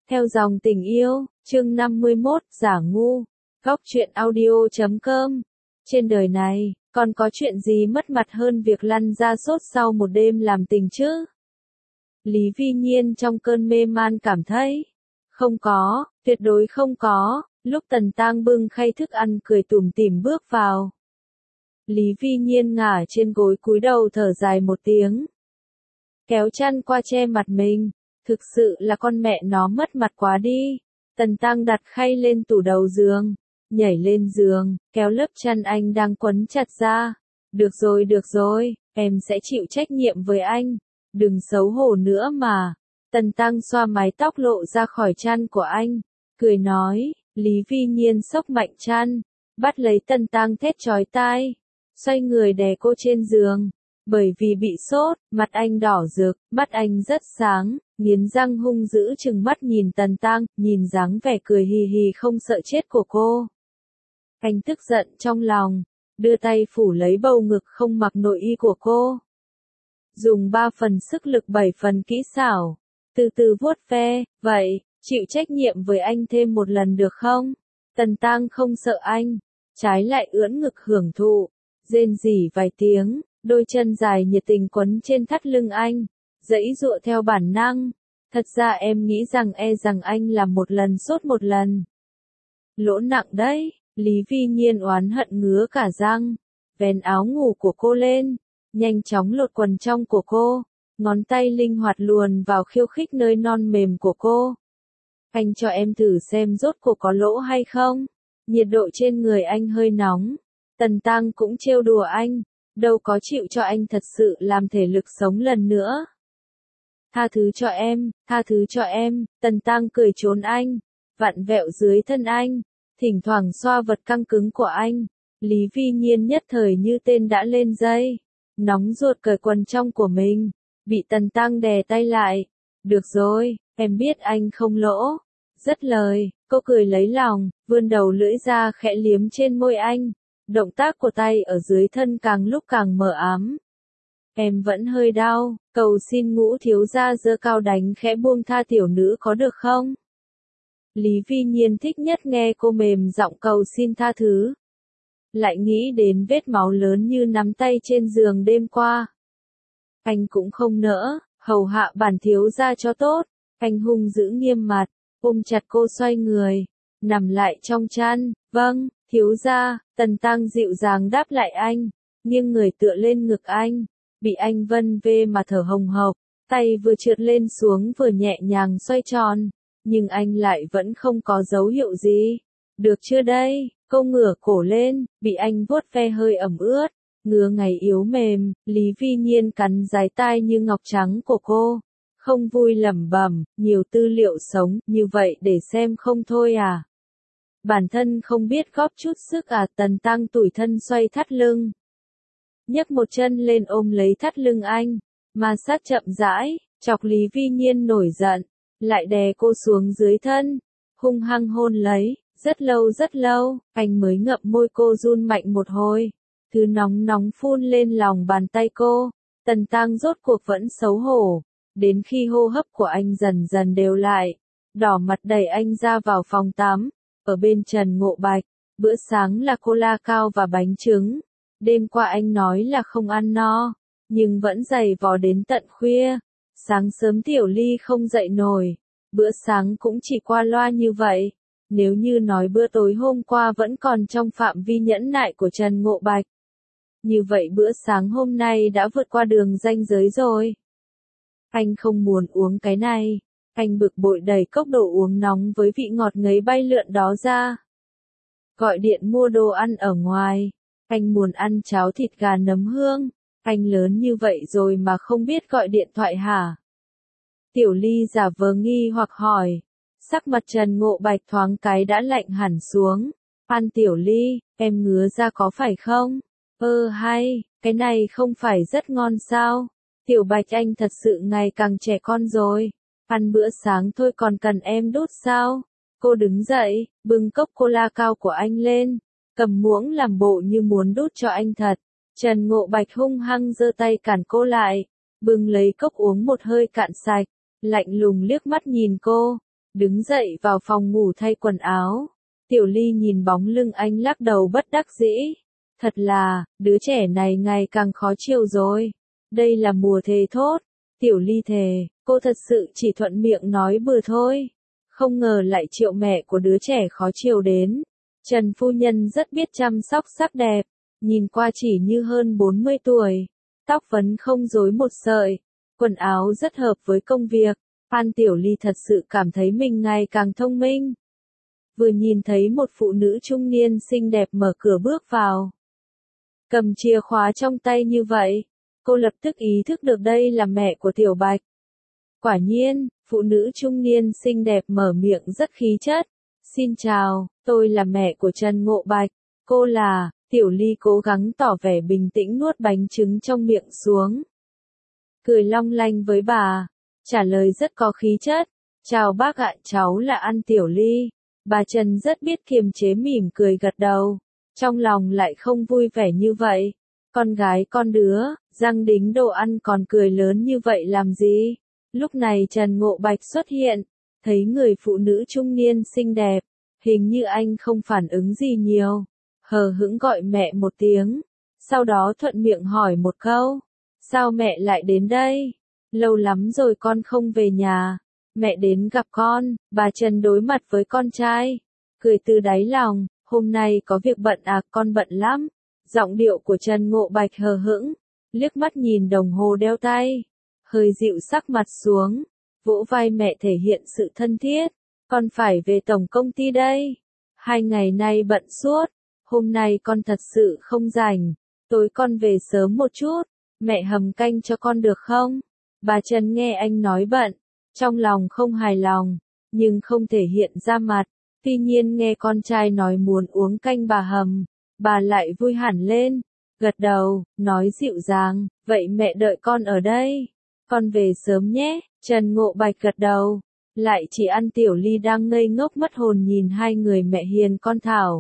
Theo dòng tình yêu, chương 51, giả ngu. Góc truyện audio.com. Trên đời này, còn có chuyện gì mất mặt hơn việc lăn ra sốt sau một đêm làm tình chứ? Lý Vi Nhiên trong cơn mê man cảm thấy. Không có, tuyệt đối không có. Lúc Tần Tang bưng khay thức ăn cười tủm tỉm bước vào. Lý Vi Nhiên ngả trên gối cúi đầu thở dài một tiếng. Kéo chăn qua che mặt mình. Thực sự là con mẹ nó mất mặt quá đi. Tần Tang đặt khay lên tủ đầu giường, nhảy lên giường, kéo lớp chăn anh đang quấn chặt ra. Được rồi, em sẽ chịu trách nhiệm với anh. Đừng xấu hổ nữa mà. Tần Tang xoa mái tóc lộ ra khỏi chăn của anh, cười nói. Lý Vi Nhiên xốc mạnh chăn, bắt lấy Tần Tang thét chói tai, xoay người đè cô trên giường. Bởi vì bị sốt, mặt anh đỏ rực, mắt anh rất sáng, nghiến răng hung dữ trừng mắt nhìn Tần Tang, nhìn dáng vẻ cười hì hì không sợ chết của cô. Anh tức giận trong lòng, đưa tay phủ lấy bầu ngực không mặc nội y của cô. Dùng 3 phần sức lực 7 phần kỹ xảo, từ từ vuốt ve, vậy, chịu trách nhiệm với anh thêm một lần được không? Tần Tang không sợ anh, trái lại ưỡn ngực hưởng thụ, rên rỉ vài tiếng. Đôi chân dài nhiệt tình quấn trên thắt lưng anh, giãy giụa theo bản năng. Thật ra em nghĩ rằng rằng anh làm một lần sốt một lần. Lỗ nặng đấy, Lý Vi Nhiên oán hận ngứa cả răng, vén áo ngủ của cô lên, nhanh chóng lột quần trong của cô, ngón tay linh hoạt luồn vào khiêu khích nơi non mềm của cô. Anh cho em thử xem rốt cuộc có lỗ hay không. Nhiệt độ trên người anh hơi nóng. Tần Tang cũng trêu đùa anh. Đâu có chịu cho anh thật sự làm thể lực sống lần nữa. Tha thứ cho em, Tần Tang cười trốn anh, vặn vẹo dưới thân anh, thỉnh thoảng xoa vật căng cứng của anh. Lý Vi Nhiên nhất thời như tên đã lên dây, nóng ruột cởi quần trong của mình, bị Tần Tang đè tay lại. Được rồi, em biết anh không lỗ. Dứt lời, cô cười lấy lòng, vươn đầu lưỡi ra khẽ liếm trên môi anh. Động tác của tay ở dưới thân càng lúc càng mờ ám. Em vẫn hơi đau, cầu xin Ngũ thiếu gia giơ cao đánh khẽ buông tha tiểu nữ có được không? Lý Vi Nhiên thích nhất nghe cô mềm giọng cầu xin tha thứ. Lại nghĩ đến vết máu lớn như nắm tay trên giường đêm qua. Anh cũng không nỡ, hầu hạ bản thiếu gia cho tốt. Anh hung dữ nghiêm mặt, ôm chặt cô xoay người, nằm lại trong chăn. Vâng, thiếu gia. Tần Tang dịu dàng đáp lại anh, nghiêng người tựa lên ngực anh, bị anh vân vê mà thở hồng hộc, tay vừa trượt lên xuống vừa nhẹ nhàng xoay tròn, nhưng anh lại vẫn không có dấu hiệu gì. Được chưa đây? Cô ngửa cổ lên, bị anh vuốt ve hơi ẩm ướt, ngứa ngáy yếu mềm. Lý Vi Nhiên cắn dái tai như ngọc trắng của cô, không vui lẩm bẩm, nhiều tư liệu sống như vậy để xem không thôi à? Bản thân không biết góp chút sức à? Tần Tang tủi thân xoay thắt lưng, nhấc một chân lên ôm lấy thắt lưng anh, ma sát chậm rãi, chọc Lý Vi Nhiên nổi giận, lại đè cô xuống dưới thân, hung hăng hôn lấy. Rất lâu, anh mới ngậm môi cô run mạnh một hồi, thứ nóng nóng phun lên lòng bàn tay cô. Tần Tang rốt cuộc vẫn xấu hổ, đến khi hô hấp của anh dần dần đều lại, đỏ mặt đẩy anh ra vào phòng tắm. Ở bên Trần Ngộ Bạch, bữa sáng là cola cao và bánh trứng. Đêm qua anh nói là không ăn no, nhưng vẫn giày vò đến tận khuya. Sáng sớm Tiểu Ly không dậy nổi, bữa sáng cũng chỉ qua loa như vậy. Nếu như nói bữa tối hôm qua vẫn còn trong phạm vi nhẫn nại của Trần Ngộ Bạch, như vậy bữa sáng hôm nay đã vượt qua đường ranh giới rồi. Anh không muốn uống cái này. Anh bực bội đẩy cốc đồ uống nóng với vị ngọt ngấy bay lượn đó ra. Gọi điện mua đồ ăn ở ngoài. Anh muốn ăn cháo thịt gà nấm hương. Anh lớn như vậy rồi mà không biết gọi điện thoại hả? Tiểu Ly giả vờ nghi hoặc hỏi. Sắc mặt Trần Ngộ Bạch thoáng cái đã lạnh hẳn xuống. Ăn Tiểu Ly, em ngứa ra có phải không? Hay, cái này không phải rất ngon sao? Tiểu Bạch anh thật sự ngày càng trẻ con rồi. Ăn bữa sáng thôi còn cần em đút sao? Cô đứng dậy, bưng cốc cola cao của anh lên, cầm muỗng làm bộ như muốn đút cho anh thật. Trần Ngộ Bạch hung hăng giơ tay cản cô lại, bưng lấy cốc uống một hơi cạn sạch, lạnh lùng liếc mắt nhìn cô. đứng dậy vào phòng ngủ thay quần áo. Tiểu Ly nhìn bóng lưng anh lắc đầu bất đắc dĩ. Thật là, đứa trẻ này ngày càng khó chịu rồi. Đây là mùa thề thốt. Tiểu Ly thề, cô thật sự chỉ thuận miệng nói bừa thôi. Không ngờ lại chịu mẹ của đứa trẻ khó chịu đến. Trần phu nhân rất biết chăm sóc sắc đẹp, nhìn qua chỉ như hơn 40 tuổi. Tóc vấn không rối một sợi, quần áo rất hợp với công việc. Phan Tiểu Ly thật sự cảm thấy mình ngày càng thông minh. Vừa nhìn thấy một phụ nữ trung niên xinh đẹp mở cửa bước vào. Cầm chìa khóa trong tay như vậy, cô lập tức ý thức được đây là mẹ của Tiểu Bạch. Quả nhiên, phụ nữ trung niên xinh đẹp mở miệng rất khí chất. Xin chào, tôi là mẹ của Trần Ngộ Bạch. Cô là, Tiểu Ly cố gắng tỏ vẻ bình tĩnh nuốt bánh trứng trong miệng xuống. Cười long lanh với bà, trả lời rất có khí chất. Chào bác ạ, cháu là An Tiểu Ly. Bà Trần rất biết kiềm chế mỉm cười gật đầu. Trong lòng lại không vui vẻ như vậy. Con gái con đứa, răng đính đồ ăn còn cười lớn như vậy làm gì? Lúc này Trần Ngộ Bạch xuất hiện, thấy người phụ nữ trung niên xinh đẹp, hình như anh không phản ứng gì nhiều, hờ hững gọi mẹ một tiếng, sau đó thuận miệng hỏi một câu, sao mẹ lại đến đây? Lâu lắm rồi con không về nhà, mẹ đến gặp con. Bà Trần đối mặt với con trai, cười từ đáy lòng, hôm nay có việc bận à, con bận lắm. Giọng điệu của Trần Ngộ Bạch hờ hững, liếc mắt nhìn đồng hồ đeo tay, hơi dịu sắc mặt xuống, vỗ vai mẹ thể hiện sự thân thiết. Con phải về tổng công ty đây. 2 ngày nay bận suốt, hôm nay con thật sự không rảnh, tối con về sớm một chút, mẹ hầm canh cho con được không? Bà Trần nghe anh nói bận, trong lòng không hài lòng, nhưng không thể hiện ra mặt. Tuy nhiên nghe con trai nói muốn uống canh bà hầm, bà lại vui hẳn lên, gật đầu, nói dịu dàng, vậy mẹ đợi con ở đây, con về sớm nhé. Trần Ngộ Bạch gật đầu, lại chỉ An Tiểu Ly đang ngây ngốc mất hồn nhìn hai người mẹ hiền con Thảo.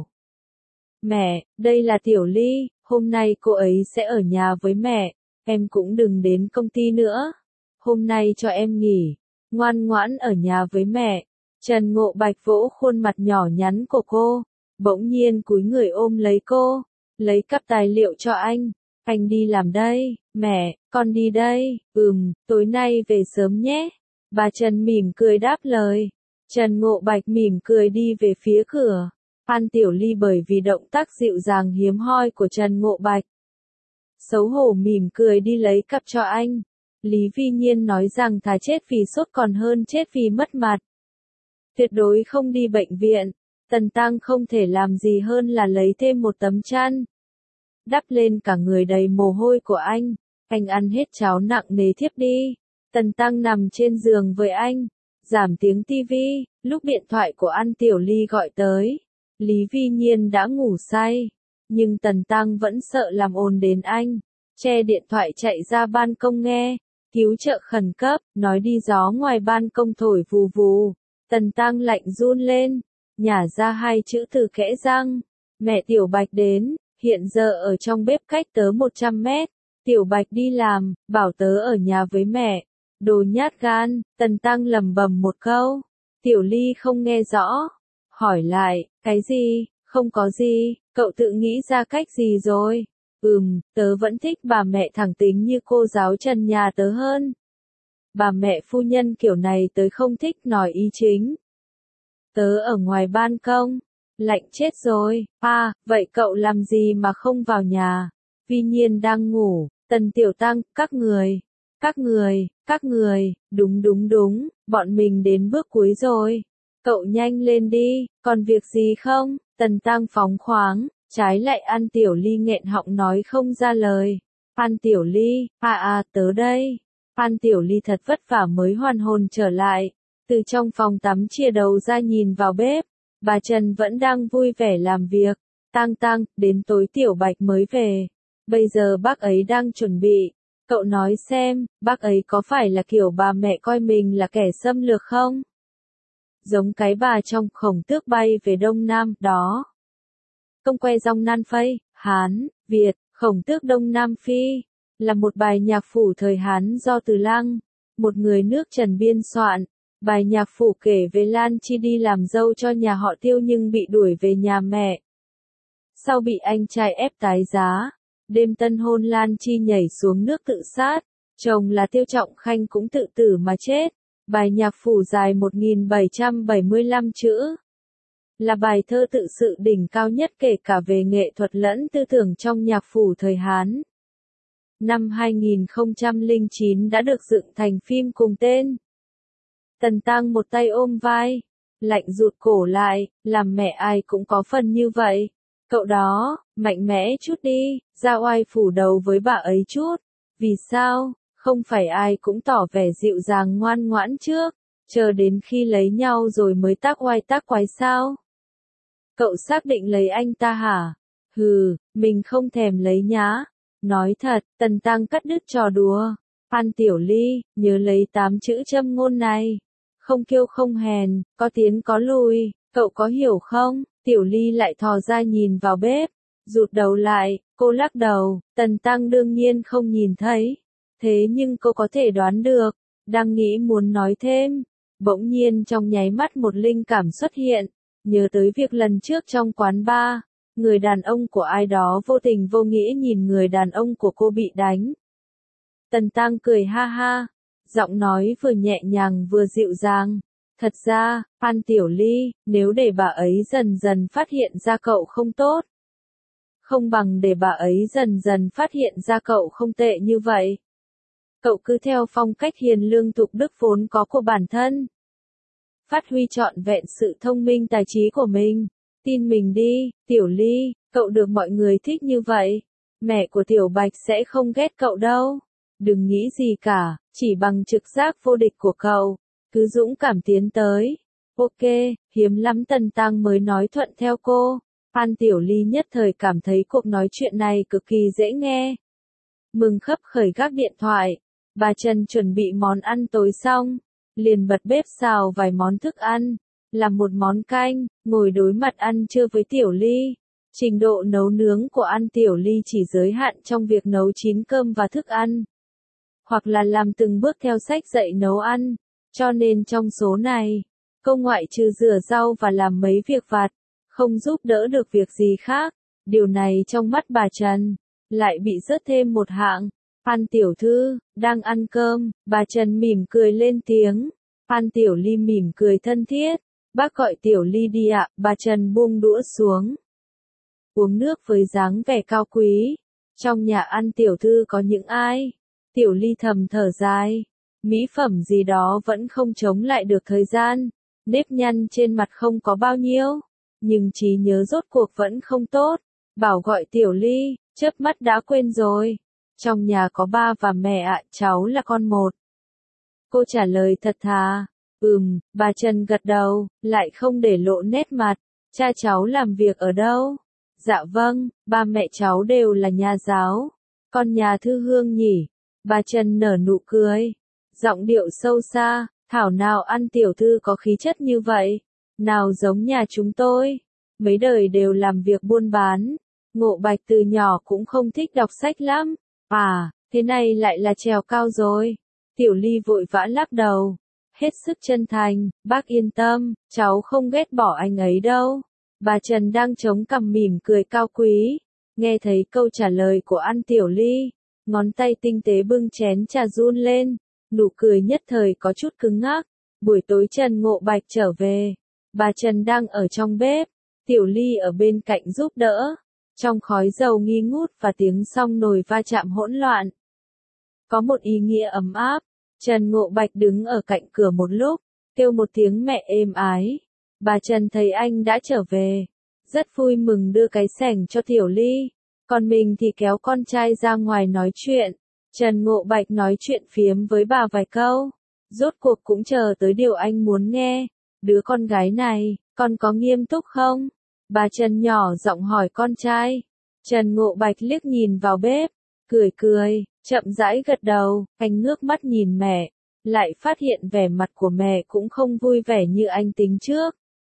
Mẹ, đây là Tiểu Ly, hôm nay cô ấy sẽ ở nhà với mẹ, em cũng đừng đến công ty nữa. Hôm nay cho em nghỉ, ngoan ngoãn ở nhà với mẹ. Trần Ngộ Bạch vỗ khuôn mặt nhỏ nhắn của cô, bỗng nhiên cúi người ôm lấy cô, lấy cặp tài liệu cho anh đi làm đây, mẹ, con đi đây, tối nay về sớm nhé. Bà Trần mỉm cười đáp lời, Trần Ngộ Bạch mỉm cười đi về phía cửa. An Tiểu Ly bởi vì động tác dịu dàng hiếm hoi của Trần Ngộ Bạch, xấu hổ mỉm cười đi lấy cặp cho anh. Lý Vi Nhiên nói rằng thà chết vì sốt còn hơn chết vì mất mặt. Tuyệt đối không đi bệnh viện. Tần Tăng không thể làm gì hơn là lấy thêm một tấm chăn, đắp lên cả người đầy mồ hôi của anh. Anh ăn hết cháo nặng nề thiếp đi. Tần Tăng nằm trên giường với anh, giảm tiếng tivi. Lúc điện thoại của An Tiểu Ly gọi tới, Lý Vi Nhiên đã ngủ say, nhưng Tần Tăng vẫn sợ làm ồn đến anh, che điện thoại chạy ra ban công nghe, cứu trợ khẩn cấp, nói đi gió ngoài ban công thổi vù vù. Tần Tăng lạnh run lên, nhả ra 2 chữ từ kẽ răng, mẹ Tiểu Bạch đến, hiện giờ ở trong bếp cách tớ 100 mét. Tiểu Bạch đi làm, bảo tớ ở nhà với mẹ. Đồ nhát gan, Tần Tăng lẩm bẩm một câu. Tiểu Ly không nghe rõ, hỏi lại, cái gì? Không có gì, cậu tự nghĩ ra cách gì rồi? Tớ vẫn thích bà mẹ thẳng tính như cô giáo Trần nhà tớ hơn. Bà mẹ phu nhân kiểu này tớ không thích, nói ý chính. Tớ ở ngoài ban công, lạnh chết rồi. À, vậy cậu làm gì mà không vào nhà? Vi Nhiên đang ngủ. Tần Tiểu Tăng, các người, đúng, bọn mình đến bước cuối rồi. Cậu nhanh lên đi, còn việc gì không? Tần Tăng phóng khoáng, trái lại An Tiểu Ly nghẹn họng nói không ra lời. An Tiểu Ly, tớ đây. An Tiểu Ly thật vất vả mới hoàn hồn trở lại, từ trong phòng tắm chìa đầu ra nhìn vào bếp. Bà Trần vẫn đang vui vẻ làm việc. Tăng, đến tối Tiểu Bạch mới về. Bây giờ bác ấy đang chuẩn bị. Cậu nói xem, bác ấy có phải là kiểu bà mẹ coi mình là kẻ xâm lược không? Giống cái bà trong Khổng Tước bay về Đông Nam, đó. Công que rong nan phây, Hán, Việt, Khổng Tước Đông Nam Phi, là một bài nhạc phủ thời Hán do Từ Lăng, một người nước Trần biên soạn, Bài nhạc phủ kể về Lan Chi đi làm dâu cho nhà họ Tiêu nhưng bị đuổi về nhà mẹ. Sau bị anh trai ép tái giá, đêm tân hôn Lan Chi nhảy xuống nước tự sát, chồng là Tiêu Trọng Khanh cũng tự tử mà chết. Bài nhạc phủ dài 1775 chữ, là bài thơ tự sự đỉnh cao nhất kể cả về nghệ thuật lẫn tư tưởng trong nhạc phủ thời Hán. Năm 2009 đã được dựng thành phim cùng tên. Tần Tăng một tay ôm vai, lạnh rụt cổ lại, làm mẹ ai cũng có phần như vậy. Cậu đó, mạnh mẽ chút đi, ra oai phủ đầu với bà ấy chút. Vì sao, không phải ai cũng tỏ vẻ dịu dàng ngoan ngoãn trước, chờ đến khi lấy nhau rồi mới tác oai tác quái sao? Cậu xác định lấy anh ta hả? Hừ, mình không thèm lấy nhá. Nói thật, Tần Tăng cắt đứt trò đùa. Phan Tiểu Ly, nhớ lấy 8 chữ châm ngôn này. Không kiêu không hèn, có tiến có lùi, cậu có hiểu không? Tiểu Ly lại thò ra nhìn vào bếp, rụt đầu lại, cô lắc đầu, Tần Tăng đương nhiên không nhìn thấy. Thế nhưng cô có thể đoán được, đang nghĩ muốn nói thêm. Bỗng nhiên trong nháy mắt một linh cảm xuất hiện, nhớ tới việc lần trước trong quán bar, người đàn ông của ai đó vô tình vô nghĩa nhìn người đàn ông của cô bị đánh. Tần Tăng cười ha ha, giọng nói vừa nhẹ nhàng vừa dịu dàng. Thật ra, Phan Tiểu Ly, nếu để bà ấy dần dần phát hiện ra cậu không tốt, không bằng để bà ấy dần dần phát hiện ra cậu không tệ như vậy. Cậu cứ theo phong cách hiền lương tục đức vốn có của bản thân. Phát huy trọn vẹn sự thông minh tài trí của mình. Tin mình đi, Tiểu Ly, cậu được mọi người thích như vậy. Mẹ của Tiểu Bạch sẽ không ghét cậu đâu. Đừng nghĩ gì cả, chỉ bằng trực giác vô địch của cậu. Cứ dũng cảm tiến tới. Ok, hiếm lắm Tần Tăng mới nói thuận theo cô. Phan Tiểu Ly nhất thời cảm thấy cuộc nói chuyện này cực kỳ dễ nghe. Mừng khấp khởi gác điện thoại. Bà Trần chuẩn bị món ăn tối xong, liền bật bếp xào vài món thức ăn, làm một món canh, ngồi đối mặt ăn trưa với Tiểu Ly. Trình độ nấu nướng của ăn Tiểu Ly chỉ giới hạn trong việc nấu chín cơm và thức ăn, hoặc là làm từng bước theo sách dạy nấu ăn, cho nên trong số này, cô ngoại trừ rửa rau và làm mấy việc vặt, không giúp đỡ được việc gì khác. Điều này trong mắt bà Trần, lại bị rớt thêm một hạng. Phan Tiểu Thư, đang ăn cơm, bà Trần mỉm cười lên tiếng. Phan Tiểu Ly mỉm cười thân thiết. Bác gọi Tiểu Ly đi ạ, bà Trần buông đũa xuống. Uống nước với dáng vẻ cao quý. Trong nhà ăn Tiểu Thư có những ai? Tiểu Ly thầm thở dài. Mỹ phẩm gì đó vẫn không chống lại được thời gian. Nếp nhăn trên mặt không có bao nhiêu. Nhưng trí nhớ rốt cuộc vẫn không tốt. Bảo gọi Tiểu Ly, chớp mắt đã quên rồi. Trong nhà có ba và mẹ ạ, cháu là con một. Cô trả lời thật thà. Bà Trần gật đầu, lại không để lộ nét mặt. Cha cháu làm việc ở đâu? Dạ vâng, ba mẹ cháu đều là nhà giáo. Con nhà Thư Hương nhỉ? Bà Trần nở nụ cười. Giọng điệu sâu xa, thảo nào ăn Tiểu Thư có khí chất như vậy. Nào giống nhà chúng tôi. Mấy đời đều làm việc buôn bán. Ngộ Bạch từ nhỏ cũng không thích đọc sách lắm. À, thế này lại là trèo cao rồi. Tiểu Ly vội vã lắc đầu. Hết sức chân thành, bác yên tâm, cháu không ghét bỏ anh ấy đâu. Bà Trần đang chống cằm mỉm cười cao quý. Nghe thấy câu trả lời của An Tiểu Ly, ngón tay tinh tế bưng chén trà run lên. Nụ cười nhất thời có chút cứng ngắc. Buổi tối Trần Ngộ Bạch trở về. Bà Trần đang ở trong bếp. Tiểu Ly ở bên cạnh giúp đỡ. Trong khói dầu nghi ngút và tiếng xong nồi va chạm hỗn loạn. Có một ý nghĩa ấm áp. Trần Ngộ Bạch đứng ở cạnh cửa một lúc, kêu một tiếng mẹ êm ái. Bà Trần thấy anh đã trở về. Rất vui mừng đưa cái xẻng cho Tiểu Ly. Còn mình thì kéo con trai ra ngoài nói chuyện. Trần Ngộ Bạch nói chuyện phiếm với bà vài câu. Rốt cuộc cũng chờ tới điều anh muốn nghe. Đứa con gái này, con có nghiêm túc không? Bà Trần nhỏ giọng hỏi con trai. Trần Ngộ Bạch liếc nhìn vào bếp, cười cười, chậm rãi gật đầu, anh ngước mắt nhìn mẹ, lại phát hiện vẻ mặt của mẹ cũng không vui vẻ như anh tính trước.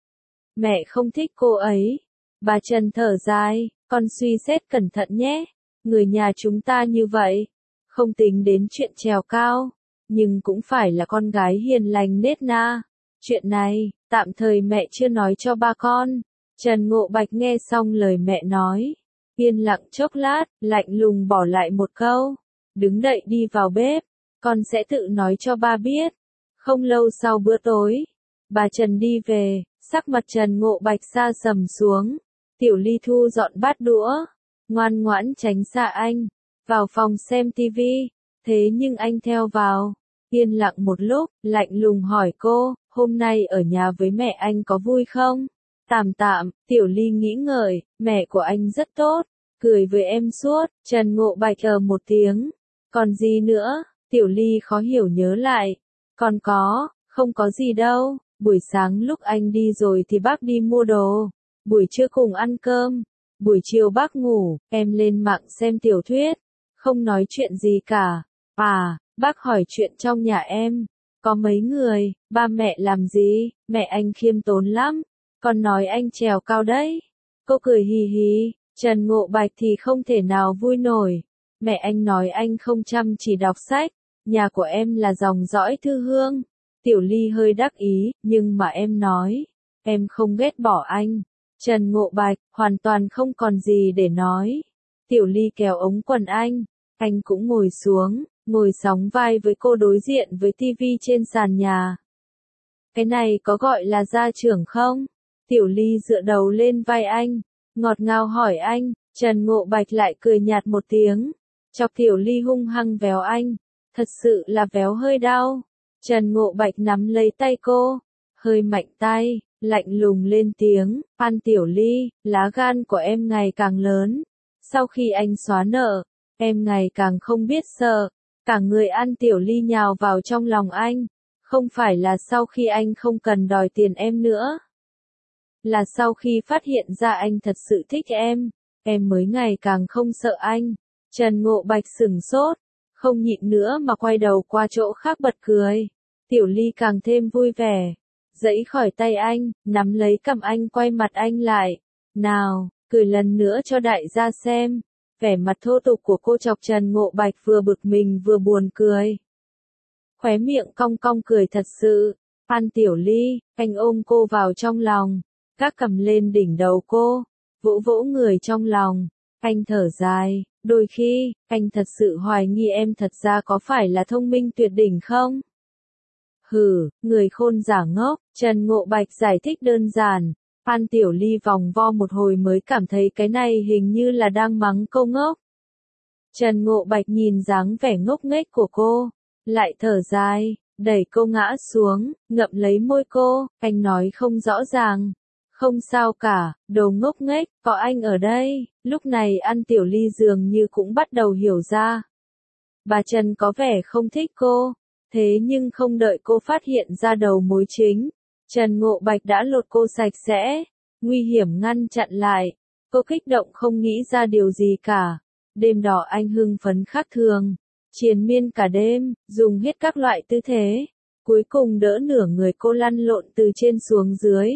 Mẹ không thích cô ấy. Bà Trần thở dài, con suy xét cẩn thận nhé. Người nhà chúng ta như vậy, không tính đến chuyện trèo cao, nhưng cũng phải là con gái hiền lành nết na. Chuyện này, tạm thời mẹ chưa nói cho ba con. Trần Ngộ Bạch nghe xong lời mẹ nói, yên lặng chốc lát, lạnh lùng bỏ lại một câu, đứng dậy đi vào bếp, con sẽ tự nói cho ba biết. Không lâu sau bữa tối, bà Trần đi về, sắc mặt Trần Ngộ Bạch sa sầm xuống. Tiểu Ly thu dọn bát đũa, ngoan ngoãn tránh xa anh, vào phòng xem tivi, thế nhưng anh theo vào, yên lặng một lúc, lạnh lùng hỏi cô, hôm nay ở nhà với mẹ anh có vui không? Tạm tạm, Tiểu Ly nghĩ ngợi, mẹ của anh rất tốt, cười với em suốt. Trần Ngộ Bạch một tiếng, còn gì nữa? Tiểu Ly khó hiểu nhớ lại, còn có, không có gì đâu, buổi sáng lúc anh đi rồi thì bác đi mua đồ, buổi trưa cùng ăn cơm, buổi chiều bác ngủ, em lên mạng xem tiểu thuyết, không nói chuyện gì cả. À, bác hỏi chuyện trong nhà em, có mấy người, ba mẹ làm gì? Mẹ anh khiêm tốn lắm, con nói anh trèo cao đấy. Cô cười hì hì. Trần Ngộ Bạch thì không thể nào vui nổi. Mẹ anh nói anh không chăm chỉ đọc sách, nhà của em là dòng dõi thư hương. Tiểu Ly hơi đắc ý, nhưng mà em nói, em không ghét bỏ anh. Trần Ngộ Bạch, hoàn toàn không còn gì để nói. Tiểu Ly kéo ống quần anh cũng ngồi xuống, ngồi sóng vai với cô đối diện với tivi trên sàn nhà. Cái này có gọi là gia trưởng không? Tiểu Ly dựa đầu lên vai anh, ngọt ngào hỏi anh. Trần Ngộ Bạch lại cười nhạt một tiếng, chọc Tiểu Ly hung hăng véo anh, thật sự là véo hơi đau. Trần Ngộ Bạch nắm lấy tay cô, hơi mạnh tay, lạnh lùng lên tiếng, An Tiểu Ly, lá gan của em ngày càng lớn. Sau khi anh xóa nợ, em ngày càng không biết sợ. Cả người An Tiểu Ly nhào vào trong lòng anh. Không phải là sau khi anh không cần đòi tiền em nữa, là sau khi phát hiện ra anh thật sự thích em mới ngày càng không sợ anh. Trần Ngộ Bạch sửng sốt, không nhịn nữa mà quay đầu qua chỗ khác bật cười. Tiểu Ly càng thêm vui vẻ, giãy khỏi tay anh, nắm lấy cằm anh quay mặt anh lại. Nào, cười lần nữa cho đại gia xem. Vẻ mặt thô tục của cô chọc Trần Ngộ Bạch vừa bực mình vừa buồn cười. Khóe miệng cong cong cười thật sự. An Tiểu Ly, anh ôm cô vào trong lòng, gác cầm lên đỉnh đầu cô, vỗ vỗ người trong lòng. Anh thở dài, đôi khi, anh thật sự hoài nghi em thật ra có phải là thông minh tuyệt đỉnh không? Hừ, người khôn giả ngốc. Trần Ngộ Bạch giải thích đơn giản. An Tiểu Ly vòng vo một hồi mới cảm thấy cái này hình như là đang mắng câu ngốc. Trần Ngộ Bạch nhìn dáng vẻ ngốc nghếch của cô, lại thở dài, đẩy cô ngã xuống, ngậm lấy môi cô. Anh nói không rõ ràng. Không sao cả, đồ ngốc nghếch, có anh ở đây. Lúc này An Tiểu Ly dường như cũng bắt đầu hiểu ra. Bà Trần có vẻ không thích cô, thế nhưng không đợi cô phát hiện ra đầu mối chính, Trần Ngộ Bạch đã lột cô sạch sẽ, nguy hiểm ngăn chặn lại. Cô kích động không nghĩ ra điều gì cả. Đêm đó anh hưng phấn khác thường, triền miên cả đêm, dùng hết các loại tư thế, cuối cùng đỡ nửa người cô lăn lộn từ trên xuống dưới.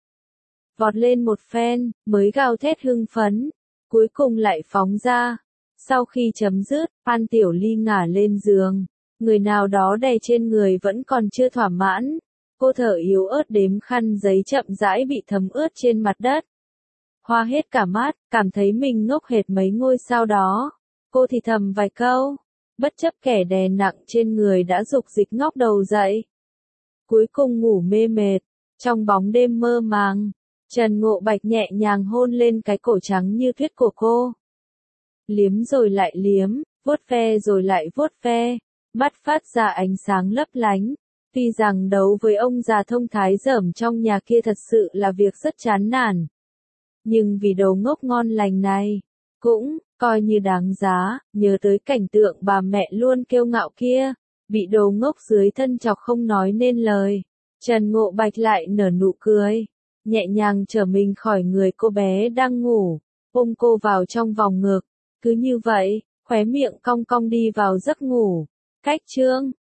Vọt lên một phen, mới gào thét hưng phấn, cuối cùng lại phóng ra. Sau khi chấm dứt, An Tiểu Ly ngả lên giường, người nào đó đè trên người vẫn còn chưa thỏa mãn. Cô thở yếu ớt đếm khăn giấy chậm rãi bị thấm ướt trên mặt đất. Hoa hết cả mắt, cảm thấy mình ngốc hệt mấy ngôi sao đó. Cô thì thầm vài câu, bất chấp kẻ đè nặng trên người đã dục dịch ngóc đầu dậy. Cuối cùng ngủ mê mệt, trong bóng đêm mơ màng, Trần Ngộ Bạch nhẹ nhàng hôn lên cái cổ trắng như tuyết của cô. Liếm rồi lại liếm, vuốt ve rồi lại vuốt ve, mắt phát ra ánh sáng lấp lánh. Tuy rằng đấu với ông già thông thái dởm trong nhà kia thật sự là việc rất chán nản, nhưng vì đồ ngốc ngon lành này, cũng coi như đáng giá. Nhớ tới cảnh tượng bà mẹ luôn kiêu ngạo kia, bị đồ ngốc dưới thân chọc không nói nên lời, Trần Ngộ Bạch lại nở nụ cười, nhẹ nhàng trở mình khỏi người cô bé đang ngủ, ôm cô vào trong vòng ngực. Cứ như vậy, khóe miệng cong cong đi vào giấc ngủ. Cách chương